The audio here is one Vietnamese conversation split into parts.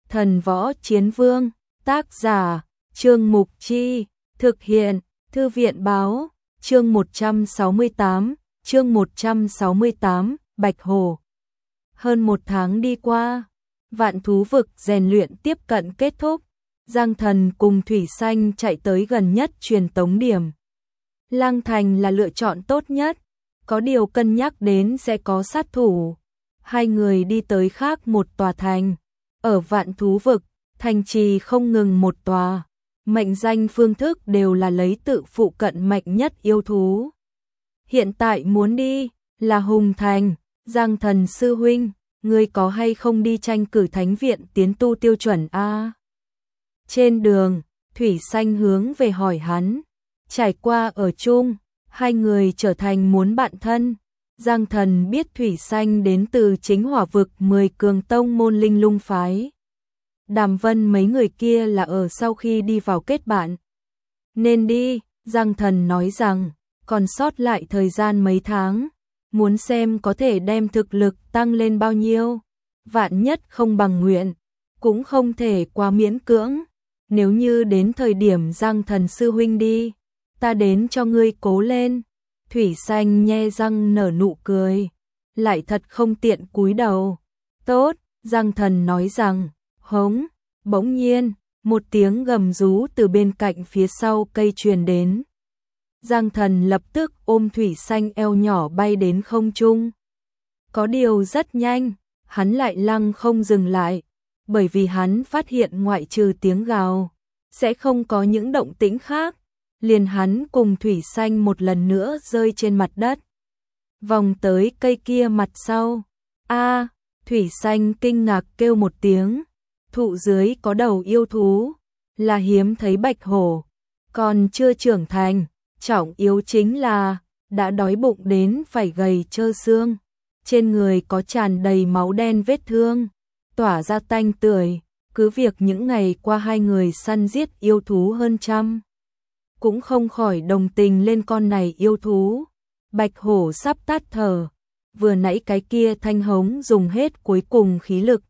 Thần Võ Chiến Vương, tác giả, Trương Mục Chi, thực hiện, Thư viện Báo, chương 168, Bạch Hổ. Hơn một tháng đi qua, Vạn Thú Vực rèn luyện tiếp cận kết thúc, Giang Thần cùng Thủy Xanh chạy tới gần nhất truyền tống điểm. Lang Thành là lựa chọn tốt nhất, có điều cân nhắc đến sẽ có sát thủ. Hai người đi tới khác một tòa thành. Ở Vạn Thú Vực, thành trì không ngừng một tòa, mệnh danh phương thức đều là lấy tự phụ cận mạnh nhất yêu thú. Hiện tại muốn đi là Hùng Thành. Giang Thần sư huynh, ngươi có hay không đi tranh cử thánh viện tiến tu tiêu chuẩn a? Trên đường, Thủy Xanh hướng về hỏi hắn. Trải qua ở chung, hai người trở thành muốn bạn thân. Giang Thần biết Thủy Xanh đến từ chính Hỏa Vực 10 cường tông môn Linh Lung phái. Đàm Vân mấy người kia là ở sau khi đi vào kết bạn. Nên đi, Giang Thần nói rằng, còn sót lại thời gian mấy tháng, muốn xem có thể đem thực lực tăng lên bao nhiêu. Vạn nhất không bằng nguyện, cũng không thể quá miễn cưỡng. Nếu như đến thời điểm Giang Thần sư huynh đi, ta đến cho ngươi cố lên. Thủy Xanh nhe răng nở nụ cười, lại thật không tiện cúi đầu. Tốt, Giang Thần nói rằng, hống. Bỗng nhiên, một tiếng gầm rú từ bên cạnh phía sau cây truyền đến. Giang Thần lập tức ôm Thủy Xanh eo nhỏ bay đến không trung. Có điều rất nhanh, hắn lại lăng không dừng lại, bởi vì hắn phát hiện ngoại trừ tiếng gào, sẽ không có những động tĩnh khác. Liền hắn cùng Thủy Xanh một lần nữa rơi trên mặt đất. Vòng tới cây kia mặt sau. A, Thủy Xanh kinh ngạc kêu một tiếng. Thụ dưới có đầu yêu thú, là hiếm thấy bạch hổ, còn chưa trưởng thành, trọng yếu chính là đã đói bụng đến phải gầy trơ xương, trên người có tràn đầy máu đen vết thương, tỏa ra tanh tưởi, cứ việc những ngày qua hai người săn giết yêu thú hơn trăm, cũng không khỏi đồng tình lên con này yêu thú. Bạch hổ sắp tắt thở, vừa nãy cái kia thanh hống dùng hết cuối cùng khí lực,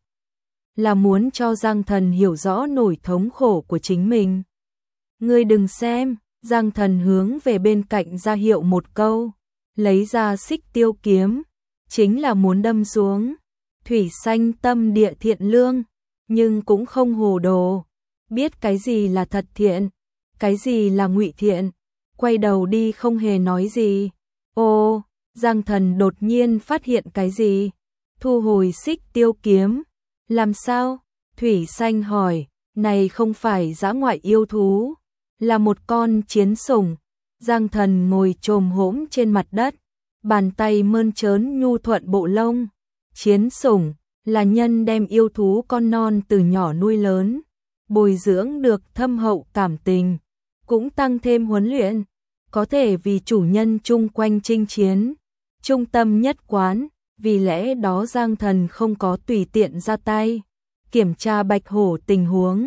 là muốn cho Giang Thần hiểu rõ nỗi thống khổ của chính mình. Ngươi đừng xem, Giang Thần hướng về bên cạnh ra hiệu một câu, lấy ra xích tiêu kiếm, chính là muốn đâm xuống. Thủy Xanh tâm địa thiện lương, nhưng cũng không hồ đồ, biết cái gì là thật thiện, cái gì là ngụy thiện, quay đầu đi không hề nói gì. Ô, Giang Thần đột nhiên phát hiện cái gì, thu hồi xích tiêu kiếm. Làm sao? Thủy Xanh hỏi, này không phải dã ngoại yêu thú, là một con chiến sủng. Giang Thần ngồi chồm hổm trên mặt đất, bàn tay mơn trớn nhu thuận bộ lông. Chiến sủng là nhân đem yêu thú con non từ nhỏ nuôi lớn, bồi dưỡng được thâm hậu cảm tình, cũng tăng thêm huấn luyện, có thể vì chủ nhân chung quanh chinh chiến, trung tâm nhất quán. Vì lẽ đó Giang Thần không có tùy tiện ra tay, kiểm tra bạch hổ tình huống,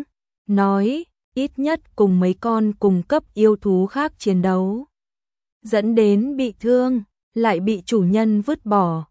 nói ít nhất cùng mấy con cùng cấp yêu thú khác chiến đấu, dẫn đến bị thương, lại bị chủ nhân vứt bỏ.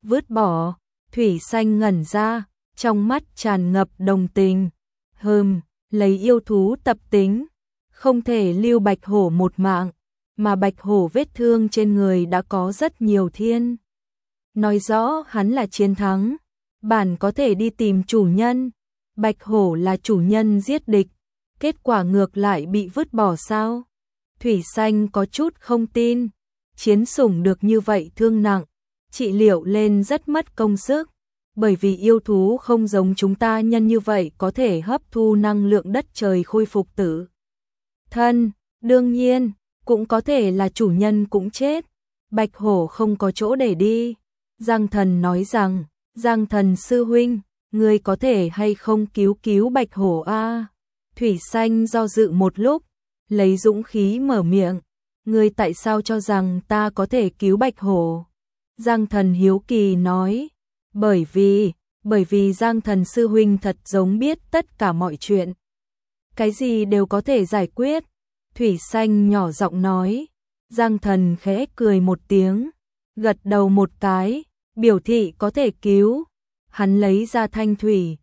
Thủy Xanh ngẩn ra, trong mắt tràn ngập đồng tình. Lấy yêu thú tập tính, không thể lưu bạch hổ một mạng, mà bạch hổ vết thương trên người đã có rất nhiều thiên. Nói rõ hắn là chiến thắng, bản có thể đi tìm chủ nhân. Bạch hổ là chủ nhân giết địch, kết quả ngược lại bị vứt bỏ sao? Thủy Xanh có chút không tin, chiến sủng được như vậy thương nặng, trị liệu lên rất mất công sức, bởi vì yêu thú không giống chúng ta nhân như vậy có thể hấp thu năng lượng đất trời khôi phục tử thân, đương nhiên, cũng có thể là chủ nhân cũng chết, bạch hổ không có chỗ để đi. Giang Thần nói rằng, Giang Thần sư huynh, ngươi có thể hay không cứu bạch hổ a? Thủy Xanh do dự một lúc, lấy dũng khí mở miệng, ngươi tại sao cho rằng ta có thể cứu bạch hổ? Giang Thần hiếu kỳ nói, bởi vì Giang Thần sư huynh thật giống biết tất cả mọi chuyện, cái gì đều có thể giải quyết. Thủy Xanh nhỏ giọng nói. Giang Thần khẽ cười một tiếng, gật đầu một cái, biểu thị có thể cứu. Hắn lấy ra thanh thủy,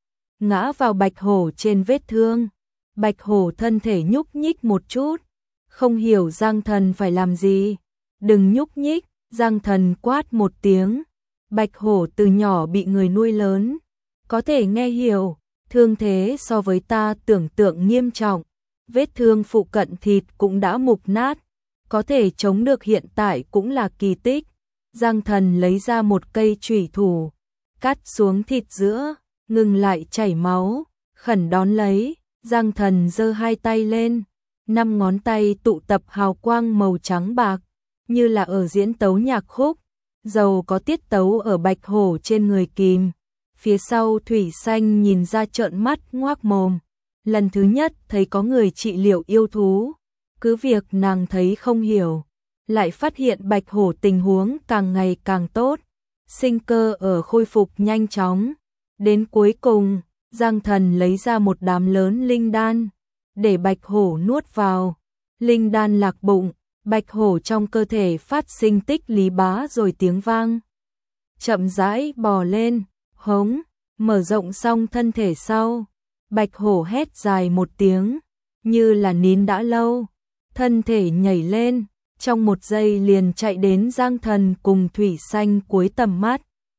ngã vào bạch hổ trên vết thương. Bạch hổ thân thể nhúc nhích một chút, không hiểu Giang Thần phải làm gì. Đừng nhúc nhích, Giang Thần quát một tiếng. Bạch hổ từ nhỏ bị người nuôi lớn, có thể nghe hiểu, thương thế so với ta tưởng tượng nghiêm trọng. Vết thương phụ cận thịt cũng đã mục nát, có thể chống được hiện tại cũng là kỳ tích. Giang Thần lấy ra một cây chủy thủ, cắt xuống thịt giữa, ngừng lại chảy máu, khẩn đón lấy. Giang Thần giơ hai tay lên, 5 ngón tay tụ tập hào quang màu trắng bạc, như là ở diễn tấu nhạc khúc. Dầu có tiết tấu ở bạch hổ trên người kìm. Phía sau Thủy Xanh nhìn ra trợn mắt ngoác mồm. Lần thứ nhất thấy có người trị liệu yêu thú, cứ việc nàng thấy không hiểu, lại phát hiện bạch hổ tình huống càng ngày càng tốt, sinh cơ ở khôi phục nhanh chóng. Đến cuối cùng, Giang Thần lấy ra một đám lớn linh đan, để bạch hổ nuốt vào. Linh đan lạc bụng, bạch hổ trong cơ thể phát sinh tích lý bá rồi tiếng vang. Chậm rãi bò lên, hống, mở rộng xong thân thể sau. Bạch hổ hét dài một tiếng, như là nín đã lâu, thân thể nhảy lên, trong một giây liền chạy đến Giang Thần cùng Thủy Xanh cuối tầm mắt.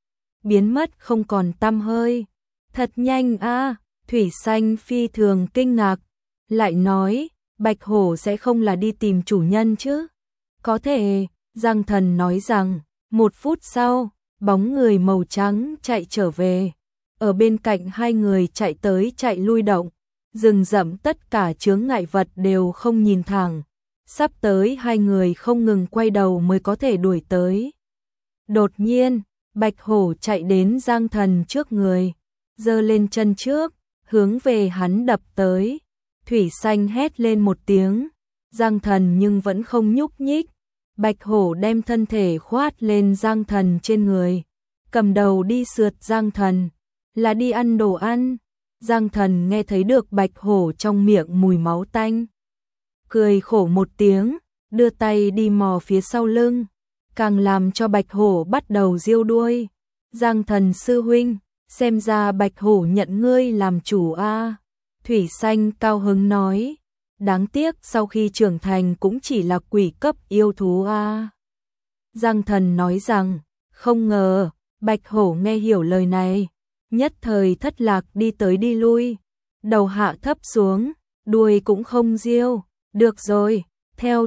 Biến mất không còn tăm hơi. Thật nhanh a, Thủy Xanh phi thường kinh ngạc, lại nói, bạch hổ sẽ không là đi tìm chủ nhân chứ? Có thể, Giang Thần nói rằng, 1 phút sau, bóng người màu trắng chạy trở về. Ở bên cạnh hai người chạy tới chạy lui động, rừng rậm tất cả chướng ngại vật đều không nhìn thẳng. Sắp tới hai người không ngừng quay đầu mới có thể đuổi tới. Đột nhiên, bạch hổ chạy đến Giang Thần trước người, giơ lên chân trước, hướng về hắn đập tới. Thủy Xanh hét lên một tiếng, Giang Thần nhưng vẫn không nhúc nhích. Bạch hổ đem thân thể khoát lên Giang Thần trên người, cầm đầu đi sượt Giang Thần, là đi ăn đồ ăn. Giang Thần nghe thấy được bạch hổ trong miệng mùi máu tanh, cười khổ một tiếng, đưa tay đi mò phía sau lưng, càng làm cho bạch hổ bắt đầu giêu đuôi. Giang Thần sư huynh, xem ra bạch hổ nhận ngươi làm chủ a. Thủy Xanh cao hứng nói, đáng tiếc sau khi trưởng thành cũng chỉ là quỷ cấp yêu thú a. Giang Thần nói rằng, không ngờ, bạch hổ nghe hiểu lời này, nhất thời thất lạc đi tới đi lui, đầu hạ thấp xuống, đuôi cũng không giêu. Được rồi, theo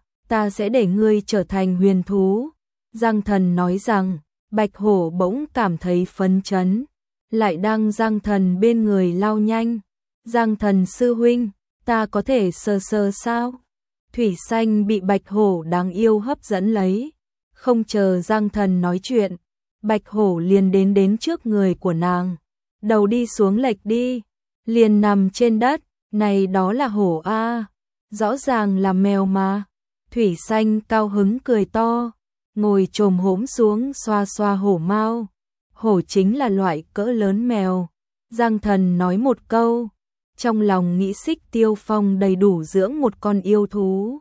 ta sẽ để ngươi trở thành huyền thú. Giang Thần nói rằng, bạch hổ bỗng cảm thấy phấn chấn, lại đang Giang Thần bên người lao nhanh. Giang Thần sư huynh, ta có thể sờ sờ sao? Thủy Xanh bị bạch hổ đáng yêu hấp dẫn lấy, không chờ Giang Thần nói chuyện, bạch hổ liền đến trước người của nàng, đầu đi xuống lệch đi, liền nằm trên đất. Này đó là hổ a, rõ ràng là mèo mà. Thủy Xanh cao hứng cười to, ngồi chồm hổm xuống xoa xoa hổ mao. Hổ chính là loại cỡ lớn mèo. Giang Thần nói một câu, trong lòng nghĩ Xích Tiêu Phong đầy đủ dưỡng một con yêu thú.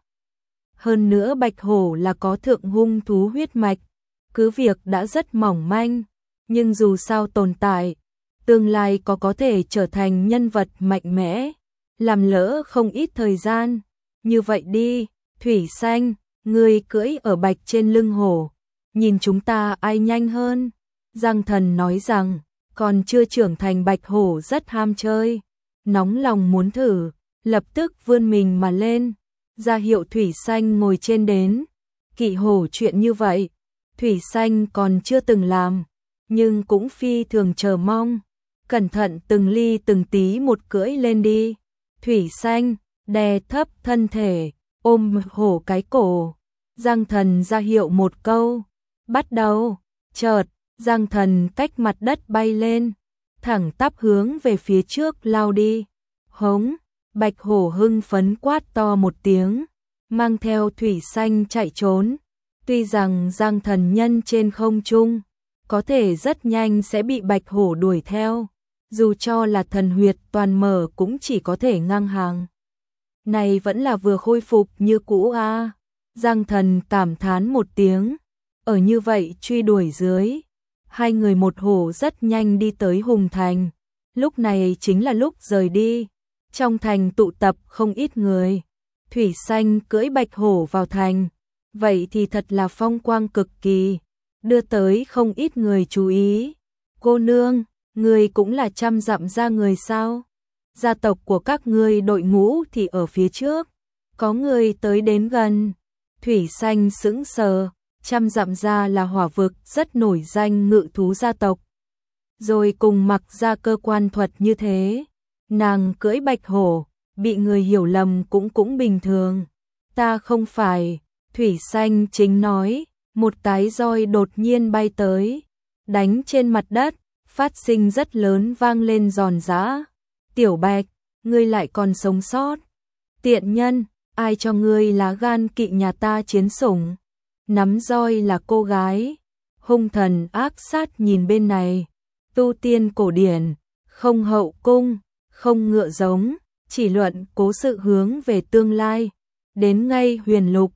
Hơn nữa bạch hổ là có thượng hung thú huyết mạch, cứ việc đã rất mỏng manh, nhưng dù sao tồn tại, tương lai có thể trở thành nhân vật mạnh mẽ. Làm lỡ không ít thời gian, như vậy đi, Thủy Xanh, ngươi cưỡi ở bạch trên lưng hổ, nhìn chúng ta ai nhanh hơn. Giang Thần nói rằng, còn chưa trưởng thành bạch hổ rất ham chơi, nóng lòng muốn thử, lập tức vươn mình mà lên, ra hiệu Thủy Xanh ngồi trên đến. Kỵ hổ chuyện như vậy, Thủy Xanh còn chưa từng làm, nhưng cũng phi thường chờ mong. Cẩn thận từng ly từng tí một cưỡi lên đi. Thủy Xanh đè thấp thân thể, ôm hổ cái cổ. Giang Thần ra hiệu một câu, bắt đầu. Chợt, Giang Thần cách mặt đất bay lên, thẳng tắp hướng về phía trước lao đi. Hống, bạch hổ hưng phấn quát to một tiếng, mang theo Thủy Xanh chạy trốn. Tuy rằng Giang Thần nhân trên không trung, có thể rất nhanh sẽ bị bạch hổ đuổi theo, dù cho là thần huyệt toàn mở cũng chỉ có thể ngang hàng. Này vẫn là vừa khôi phục như cũ a. Giang Thần cảm thán một tiếng, ở như vậy truy đuổi dưới, hai người một hổ rất nhanh đi tới Hùng Thành. Lúc này chính là lúc rời đi. Trong thành tụ tập không ít người. Thủy Xanh cưỡi bạch hổ vào thành. Vậy thì thật là phong quang cực kỳ. Đưa tới không ít người chú ý. Cô nương, người cũng là 100 dặm ra người sao? Gia tộc của các ngươi đội ngũ thì ở phía trước. Có người tới đến gần. Thủy Xanh sững sờ. 100 dặm ra là Hỏa Vực rất nổi danh ngự thú gia tộc. Rồi cùng mặc ra cơ quan thuật như thế. Nàng cưỡi bạch hổ, bị người hiểu lầm cũng bình thường. Ta không phải, Thủy Xanh chính nói, một cái roi đột nhiên bay tới, đánh trên mặt đất, phát sinh rất lớn vang lên giòn giã. Tiểu Bạch, ngươi lại còn sống sót. Tiện nhân, ai cho ngươi lá gan kỵ nhà ta chiến sủng. Nắm roi là cô gái. Hung thần ác sát nhìn bên này. Tu tiên cổ điển, không hậu cung, không ngựa giống, chỉ luận cố sự hướng về tương lai. Đến ngay huyền lục,